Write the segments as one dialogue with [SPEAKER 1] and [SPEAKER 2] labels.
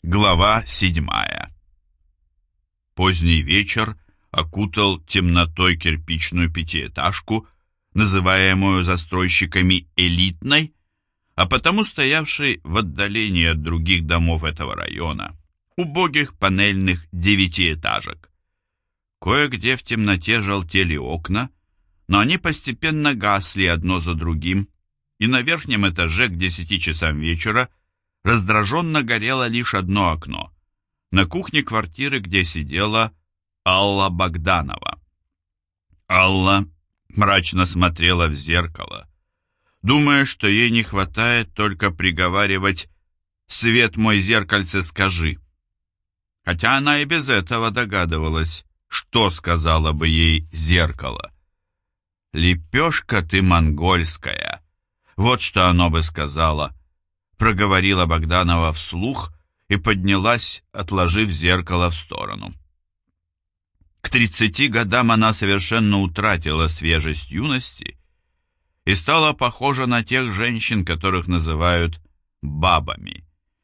[SPEAKER 1] Глава 7. Поздний вечер окутал темнотой кирпичную пятиэтажку, называемую застройщиками элитной, а потому стоявшей в отдалении от других домов этого района, убогих панельных девятиэтажек. Кое-где в темноте желтели окна, но они постепенно гасли одно за другим, и на верхнем этаже к 10 часам вечера раздраженно горело лишь одно окно, на кухне квартиры, где сидела Алла Богданова. Алла мрачно смотрела в зеркало, думая, что ей не хватает только приговаривать «Свет мой, зеркальце, скажи». Хотя она и без этого догадывалась, что сказала бы ей зеркало. «Лепешка ты монгольская», вот что оно бы сказала, проговорила Богданова вслух и поднялась, отложив зеркало в сторону. К 30 годам она совершенно утратила свежесть юности и стала похожа на тех женщин, которых называют бабами.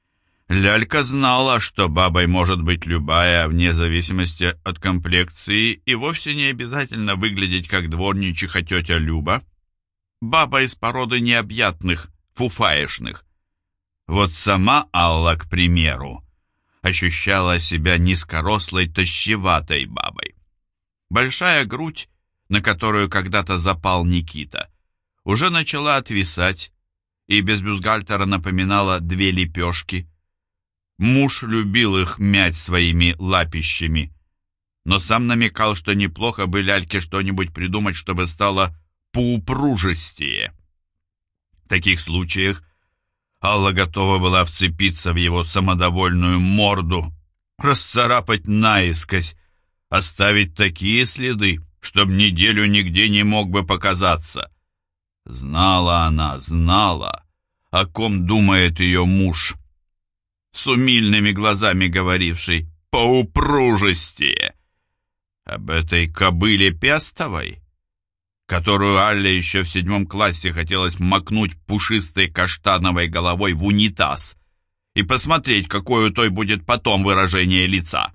[SPEAKER 1] Лялька знала, что бабой может быть любая, вне зависимости от комплекции, и вовсе не обязательно выглядеть как дворничиха тетя Люба, баба из породы необъятных, фуфаешных. Вот сама Алла, к примеру, ощущала себя низкорослой, тощеватой бабой. Большая грудь, на которую когда-то запал Никита, уже начала отвисать и без бюстгальтера напоминала две лепешки. Муж любил их мять своими лапищами, но сам намекал, что неплохо бы Ляльке что-нибудь придумать, чтобы стало поупружистее. В таких случаях Алла готова была вцепиться в его самодовольную морду, расцарапать наискось, оставить такие следы, чтоб неделю нигде не мог бы показаться. Знала она, знала, о ком думает ее муж, с умильными глазами говоривший «поупружистее». Об этой кобыле Пестовой, которую Алле еще в 7 классе хотелось макнуть пушистой каштановой головой в унитаз и посмотреть, какое у той будет потом выражение лица.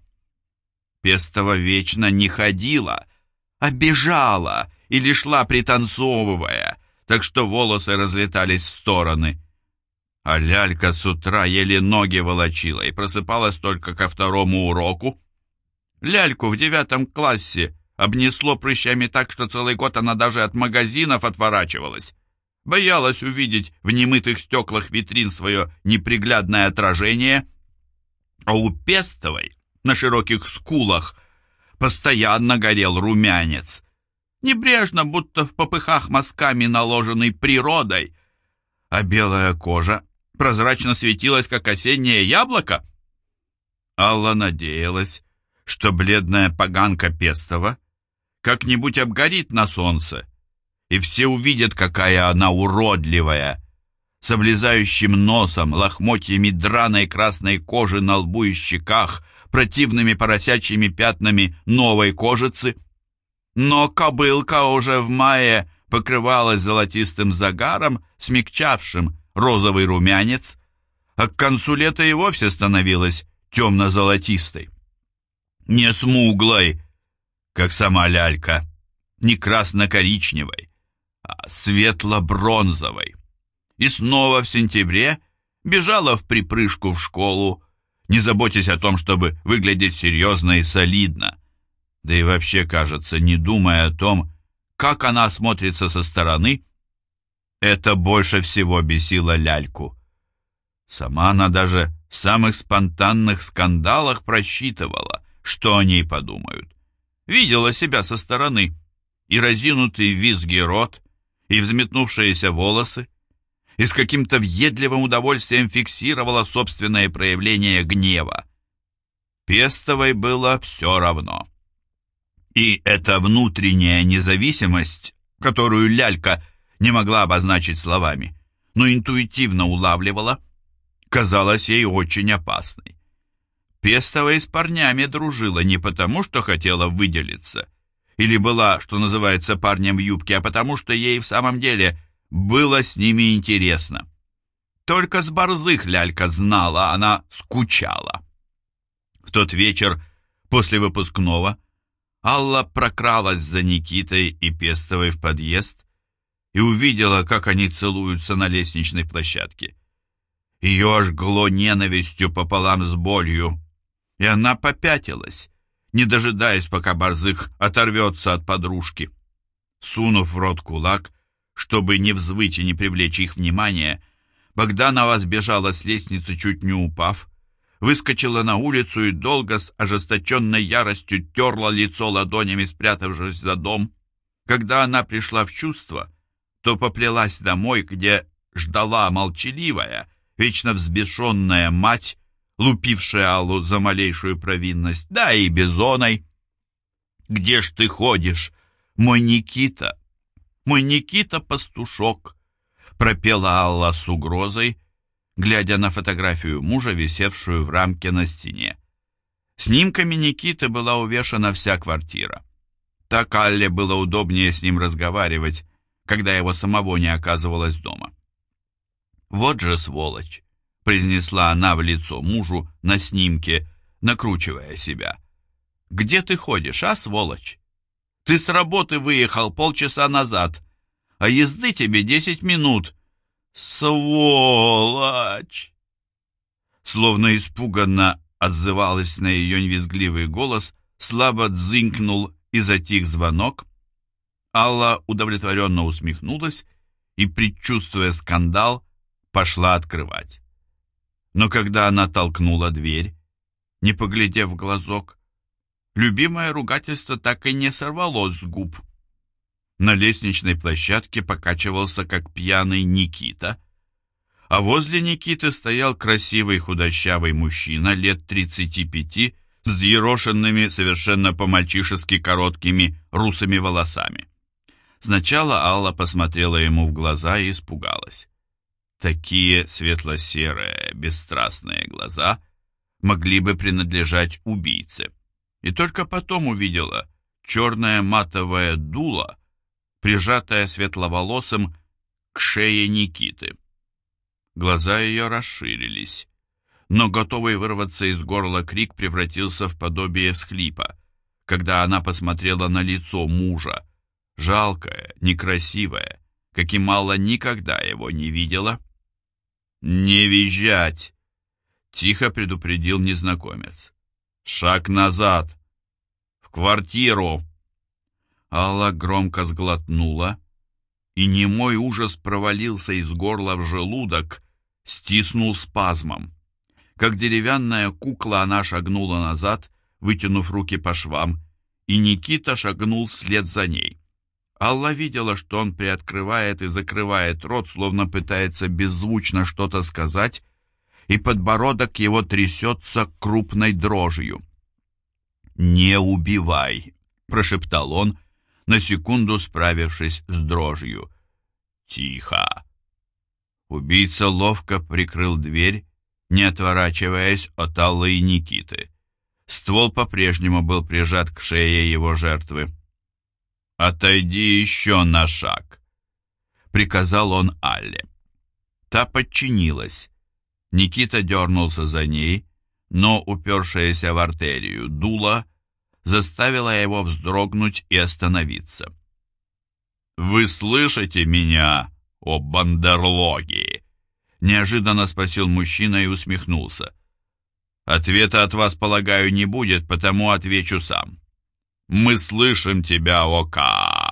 [SPEAKER 1] Пестова вечно не ходила, а бежала или шла пританцовывая, так что волосы разлетались в стороны. А Лялька с утра еле ноги волочила и просыпалась только ко 2-му уроку. Ляльку в 9 классе обнесло прыщами так, что целый год она даже от магазинов отворачивалась. Боялась увидеть в немытых стеклах витрин свое неприглядное отражение. А у Пестовой на широких скулах постоянно горел румянец. Небрежно, будто в попыхах мазками, наложенный природой. А белая кожа прозрачно светилась, как осеннее яблоко. Алла надеялась, что бледная поганка Пестова как-нибудь обгорит на солнце, и все увидят, какая она уродливая, с облезающим носом, лохмотьями драной красной кожи на лбу и щеках, противными поросячьими пятнами новой кожицы. Но кобылка уже в мае покрывалась золотистым загаром, смягчавшим розовый румянец, а к концу лета и вовсе становилась темно-золотистой. Не смуглой, как сама Лялька, не красно-коричневой, а светло-бронзовой. И снова в сентябре бежала в припрыжку в школу, не заботясь о том, чтобы выглядеть серьезно и солидно, да и вообще, кажется, не думая о том, как она смотрится со стороны. Это больше всего бесило Ляльку. Сама она даже в самых спонтанных скандалах просчитывала, что о ней подумают. Видела себя со стороны, и разинутый в визге рот, и взметнувшиеся волосы, и с каким-то въедливым удовольствием фиксировала собственное проявление гнева. Пестовой было все равно. И эта внутренняя независимость, которую Лялька не могла обозначить словами, но интуитивно улавливала, казалась ей очень опасной. Пестова и с парнями дружила не потому, что хотела выделиться, или была, что называется, парнем в юбке, а потому, что ей в самом деле было с ними интересно. Только с Борзых лялька знала, она скучала. В тот вечер после выпускного Алла прокралась за Никитой и Пестовой в подъезд и увидела, как они целуются на лестничной площадке. Ее жгло ненавистью пополам с болью, и она попятилась, не дожидаясь, пока Борзых оторвется от подружки. Сунув в рот кулак, чтобы не взвыть и не привлечь их внимание, Богданова сбежала с лестницы, чуть не упав, выскочила на улицу и долго с ожесточенной яростью терла лицо ладонями, спрятавшись за дом. Когда она пришла в чувство, то поплелась домой, где ждала молчаливая, вечно взбешенная мать, лупившая Аллу за малейшую провинность, да и Бизоной. «Где ж ты ходишь, мой Никита? Мой Никита-пастушок!» пропела Алла с угрозой, глядя на фотографию мужа, висевшую в рамке на стене. Снимками Никиты была увешана вся квартира. Так Алле было удобнее с ним разговаривать, когда его самого не оказывалось дома. «Вот же сволочь!» — произнесла она в лицо мужу на снимке, накручивая себя. «Где ты ходишь, а, сволочь? Ты с работы выехал полчаса назад, а езды тебе 10 минут. Сволочь!» Словно испуганно отзывалась на ее визгливый голос, слабо дзынькнул и затих звонок. Алла удовлетворенно усмехнулась и, предчувствуя скандал, пошла открывать. Но когда она толкнула дверь, не поглядев в глазок, любимое ругательство так и не сорвалось с губ. На лестничной площадке покачивался, как пьяный, Никита, а возле Никиты стоял красивый худощавый мужчина лет 35 с взъерошенными, совершенно по-мальчишески короткими русыми волосами. Сначала Алла посмотрела ему в глаза и испугалась. Такие светло-серые, бесстрастные глаза могли бы принадлежать убийце. И только потом увидела черное матовое дуло, прижатое светловолосым к шее Никиты. Глаза ее расширились, но готовый вырваться из горла крик превратился в подобие всхлипа, когда она посмотрела на лицо мужа, жалкое, некрасивое, каким Алла никогда его не видела. «Не визжать!» — тихо предупредил незнакомец. «Шаг назад! В квартиру!» Алла громко сглотнула, и немой ужас провалился из горла в желудок, стиснул спазмом. Как деревянная кукла она шагнула назад, вытянув руки по швам, и Никита шагнул вслед за ней. Алла видела, что он приоткрывает и закрывает рот, словно пытается беззвучно что-то сказать, и подбородок его трясется крупной дрожью. «Не убивай!» — прошептал он, на секунду справившись с дрожью. «Тихо!» Убийца ловко прикрыл дверь, не отворачиваясь от Аллы и Никиты. Ствол по-прежнему был прижат к шее его жертвы. «Отойди еще на шаг», — приказал он Алле. Та подчинилась. Никита дернулся за ней, но упершаяся в артерию дуло заставила его вздрогнуть и остановиться. «Вы слышите меня, о бандерлоги?» — неожиданно спросил мужчина и усмехнулся. «Ответа от вас, полагаю, не будет, потому отвечу сам. Мы слышим тебя, Ока!»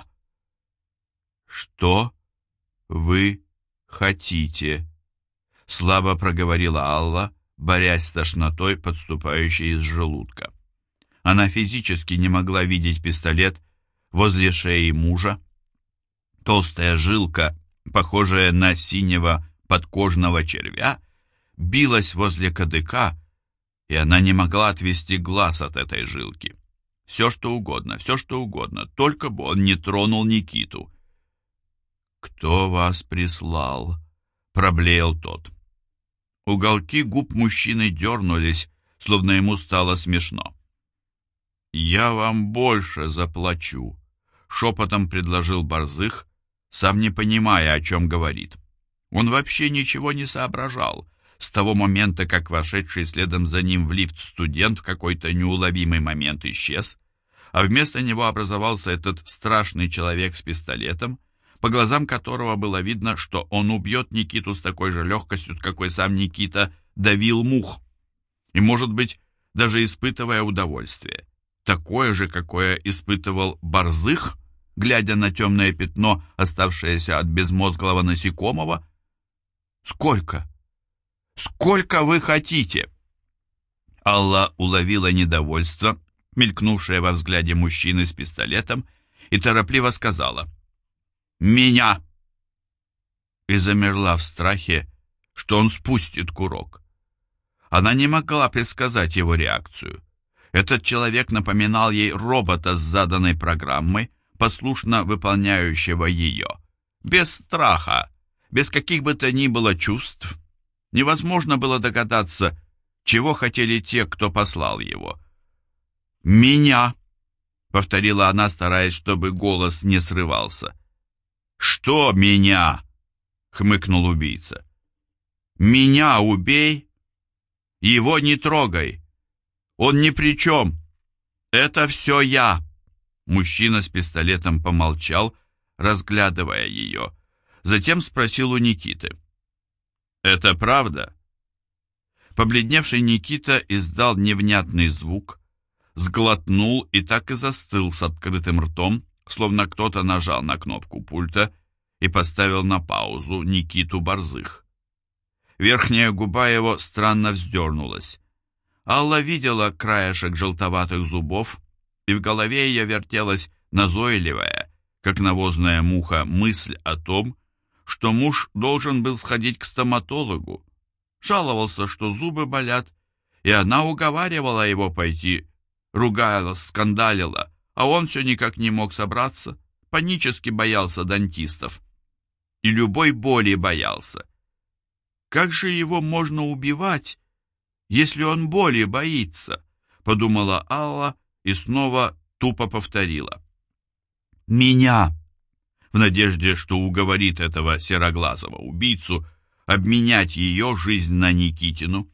[SPEAKER 1] «Что вы хотите?» — слабо проговорила Алла, борясь с тошнотой, подступающей из желудка. Она физически не могла видеть пистолет возле шеи мужа. Толстая жилка, похожая на синего подкожного червя, билась возле кадыка, и она не могла отвести глаз от этой жилки. Все, что угодно, только бы он не тронул Никиту. «Кто вас прислал?» — проблеял тот. Уголки губ мужчины дернулись, словно ему стало смешно. «Я вам больше заплачу», — шепотом предложил Борзых, сам не понимая, о чем говорит. Он вообще ничего не соображал с того момента, как вошедший следом за ним в лифт студент в какой-то неуловимый момент исчез, а вместо него образовался этот страшный человек с пистолетом, по глазам которого было видно, что он убьет Никиту с такой же легкостью, какой сам Никита давил мух. И, может быть, даже испытывая удовольствие, такое же, какое испытывал Борзых, глядя на темное пятно, оставшееся от безмозглого насекомого. «Сколько? Сколько вы хотите?» Алла уловила недовольство, мелькнувшее во взгляде мужчины с пистолетом, и торопливо сказала: «Меня!» И замерла в страхе, что он спустит курок. Она не могла предсказать его реакцию. Этот человек напоминал ей робота с заданной программой, послушно выполняющего ее, без страха, без каких бы то ни было чувств. Невозможно было догадаться, чего хотели те, кто послал его. «Меня!» — повторила она, стараясь, чтобы голос не срывался. «Что меня?» — хмыкнул убийца. «Меня убей! Его не трогай! Он ни при чем! Это все я!» Мужчина с пистолетом помолчал, разглядывая ее. Затем спросил у Никиты: «Это правда?» Побледневший Никита издал невнятный звук, сглотнул и так и застыл с открытым ртом, словно кто-то нажал на кнопку пульта и поставил на паузу Никиту Борзых. Верхняя губа его странно вздернулась. Алла видела краешек желтоватых зубов, и в голове ее вертелась назойливая, как навозная муха, мысль о том, что муж должен был сходить к стоматологу. Жаловался, что зубы болят, и она уговаривала его пойти, ругалась, скандалила, а он все никак не мог собраться, панически боялся дантистов. И любой боли боялся. «Как же его можно убивать, если он боли боится?» — подумала Алла и снова тупо повторила: «Меня!» в надежде, что уговорит этого сероглазого убийцу обменять ее жизнь на Никитину.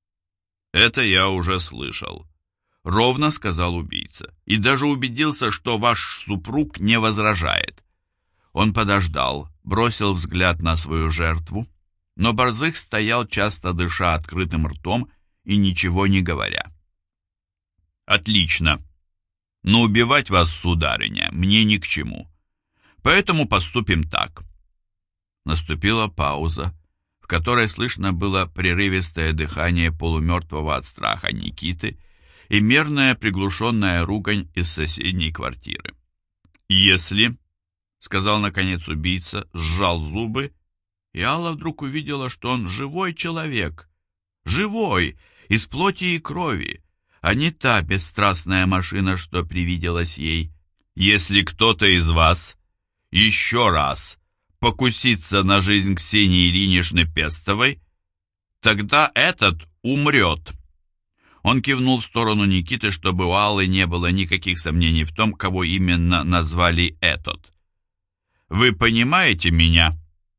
[SPEAKER 1] «Это я уже слышал», — ровно сказал убийца, «и даже убедился, что ваш супруг не возражает». Он подождал, бросил взгляд на свою жертву, но Борзых стоял, часто дыша открытым ртом и ничего не говоря. «Отлично. Но убивать вас, сударыня, мне ни к чему. Поэтому поступим так». Наступила пауза, в которой слышно было прерывистое дыхание полумертвого от страха Никиты и мерная приглушенная ругань из соседней квартиры. «Если...» — сказал наконец убийца, сжал зубы, и Алла вдруг увидела, что он живой человек, живой, из плоти и крови, а не та бесстрастная машина, что привиделась ей. «Если кто-то из вас еще раз покуситься на жизнь Ксении Ильиничны Пестовой, тогда этот умрет». Он кивнул в сторону Никиты, чтобы у Аллы не было никаких сомнений в том, кого именно назвали этот. «Вы понимаете меня?»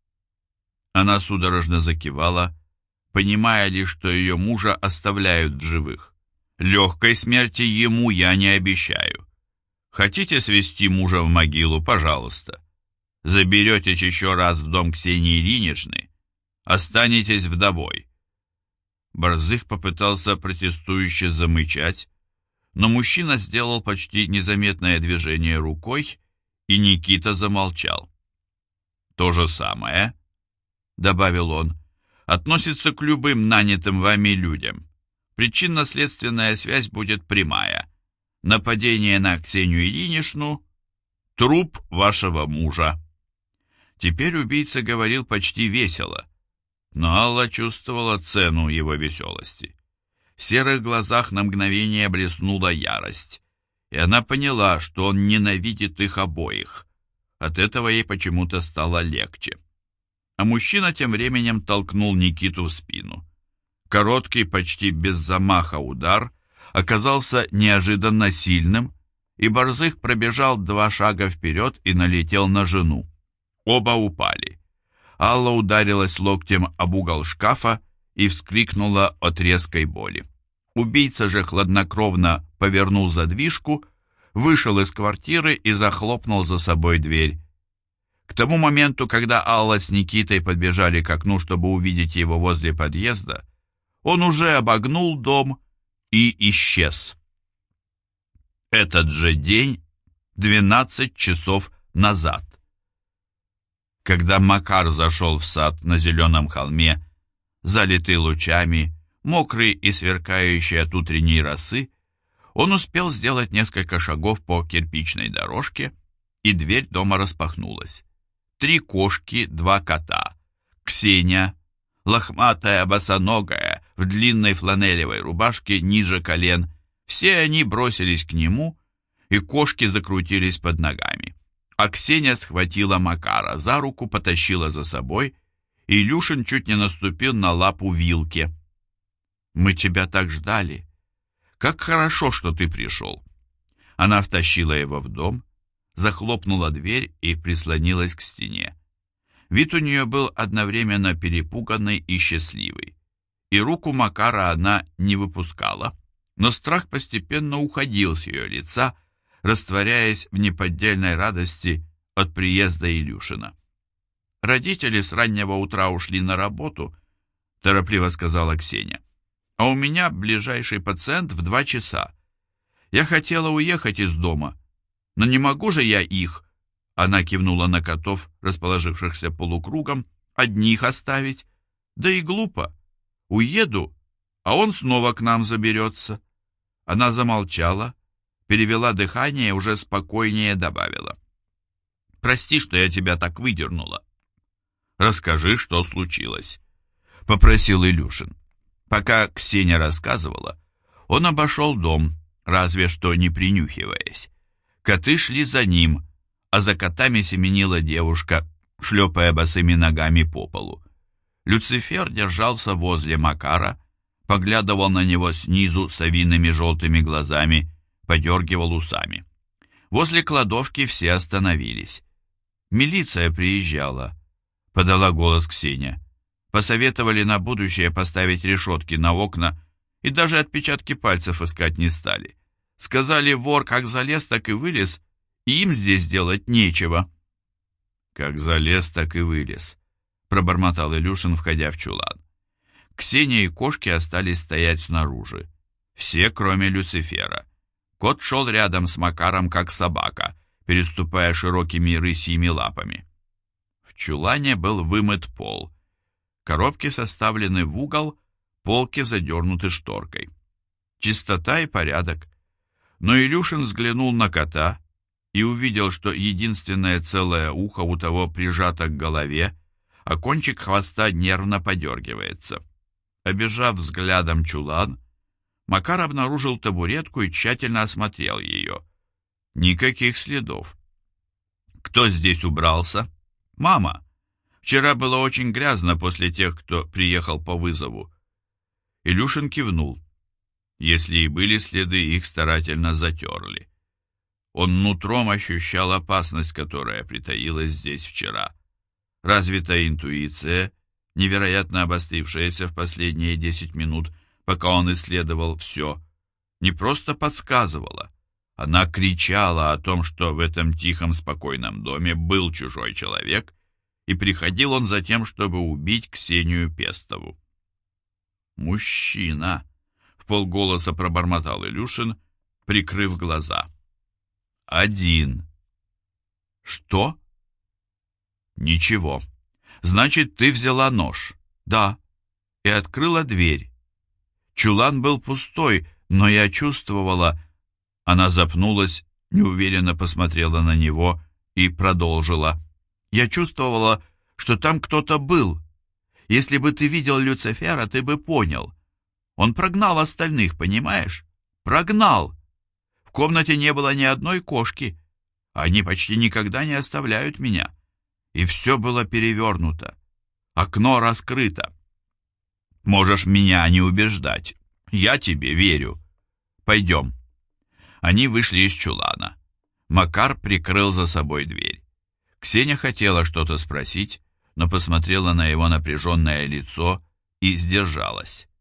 [SPEAKER 1] Она судорожно закивала, понимая лишь, что ее мужа оставляют в живых. «Легкой смерти ему я не обещаю. Хотите свести мужа в могилу, пожалуйста. Заберетесь еще раз в дом Ксении Ильиничны, останетесь вдовой». Борзых попытался протестующе замычать, но мужчина сделал почти незаметное движение рукой, и Никита замолчал. «То же самое, — добавил он, — относится к любым нанятым вами людям. Причинно-следственная связь будет прямая. Нападение на Ксению Ильиничну — труп вашего мужа». Теперь убийца говорил почти весело, но Алла чувствовала цену его веселости. В серых глазах на мгновение блеснула ярость, и она поняла, что он ненавидит их обоих. От этого ей почему-то стало легче. А мужчина тем временем толкнул Никиту в спину. Короткий, почти без замаха удар оказался неожиданно сильным, и Борзых пробежал 2 шага вперед и налетел на жену. Оба упали. Алла ударилась локтем об угол шкафа и вскрикнула от резкой боли. Убийца же хладнокровно повернул задвижку, вышел из квартиры и захлопнул за собой дверь. К тому моменту, когда Алла с Никитой подбежали к окну, чтобы увидеть его возле подъезда, он уже обогнул дом и исчез. Этот же день, 12 часов назад. Когда Макар зашел в сад на зеленом холме, залитый лучами, мокрый и сверкающий от утренней росы, он успел сделать несколько шагов по кирпичной дорожке, и дверь дома распахнулась. 3 кошки, 2 кота, Ксения, лохматая, босоногая, в длинной фланелевой рубашке ниже колен, все они бросились к нему, и кошки закрутились под ногами. А Ксения схватила Макара за руку, потащила за собой, и Илюшин чуть не наступил на лапу Вилке. «Мы тебя так ждали. Как хорошо, что ты пришел». Она втащила его в дом, захлопнула дверь и прислонилась к стене. Вид у нее был одновременно перепуганный и счастливый. И руку Макара она не выпускала, но страх постепенно уходил с ее лица, растворяясь в неподдельной радости от приезда Илюшина. «Родители с раннего утра ушли на работу», — торопливо сказала Ксения. «А у меня ближайший пациент в 2 часа. Я хотела уехать из дома, но не могу же я их...» Она кивнула на котов, расположившихся полукругом, «одних оставить. Да и глупо. Уеду, а он снова к нам заберется». Она замолчала, перевела дыхание и уже спокойнее добавила. «Прости, что я тебя так выдернула». «Расскажи, что случилось», — попросил Илюшин. Пока Ксения рассказывала, он обошел дом, разве что не принюхиваясь. Коты шли за ним, а за котами семенила девушка, шлепая босыми ногами по полу. Люцифер держался возле Макара, поглядывал на него снизу совиными желтыми глазами, подергивал усами. Возле кладовки все остановились. «Милиция приезжала», — подала голос Ксения. «Посоветовали на будущее поставить решетки на окна и даже отпечатки пальцев искать не стали. Сказали, вор как залез, так и вылез, и им здесь делать нечего». «Как залез, так и вылез», — пробормотал Илюшин, входя в чулан. Ксения и кошки остались стоять снаружи. Все, кроме Люцифера. Кот шел рядом с Макаром, как собака, переступая широкими рысьими лапами. В чулане был вымыт пол. Коробки составлены в угол, полки задернуты шторкой. Чистота и порядок. Но Илюшин взглянул на кота и увидел, что единственное целое ухо у того прижато к голове, а кончик хвоста нервно подергивается. Обежав взглядом чулан, Макар обнаружил табуретку и тщательно осмотрел ее. Никаких следов. «Кто здесь убрался?» «Мама. Вчера было очень грязно после тех, кто приехал по вызову». Илюшин кивнул. Если и были следы, их старательно затерли. Он нутром ощущал опасность, которая притаилась здесь вчера. Развитая интуиция, невероятно обострившаяся в последние 10 минут, пока он исследовал все, не просто подсказывала, она кричала о том, что в этом тихом, спокойном доме был чужой человек, и приходил он за тем, чтобы убить Ксению Пестову. «Мужчина!» — вполголоса пробормотал Илюшин, прикрыв глаза. «Один». «Что?» «Ничего. Значит, ты взяла нож?» «Да». «И открыла дверь?» «Чулан был пустой, но я чувствовала...» Она запнулась, неуверенно посмотрела на него и продолжила. «Я чувствовала, что там кто-то был. Если бы ты видел Люцифера, ты бы понял. Он прогнал остальных, понимаешь? Прогнал! В комнате не было ни одной кошки. Они почти никогда не оставляют меня. И все было перевернуто. Окно раскрыто. Можешь меня не убеждать. Я тебе верю. Пойдем». Они вышли из чулана. Макар прикрыл за собой дверь. Ксения хотела что-то спросить, но посмотрела на его напряженное лицо и сдержалась.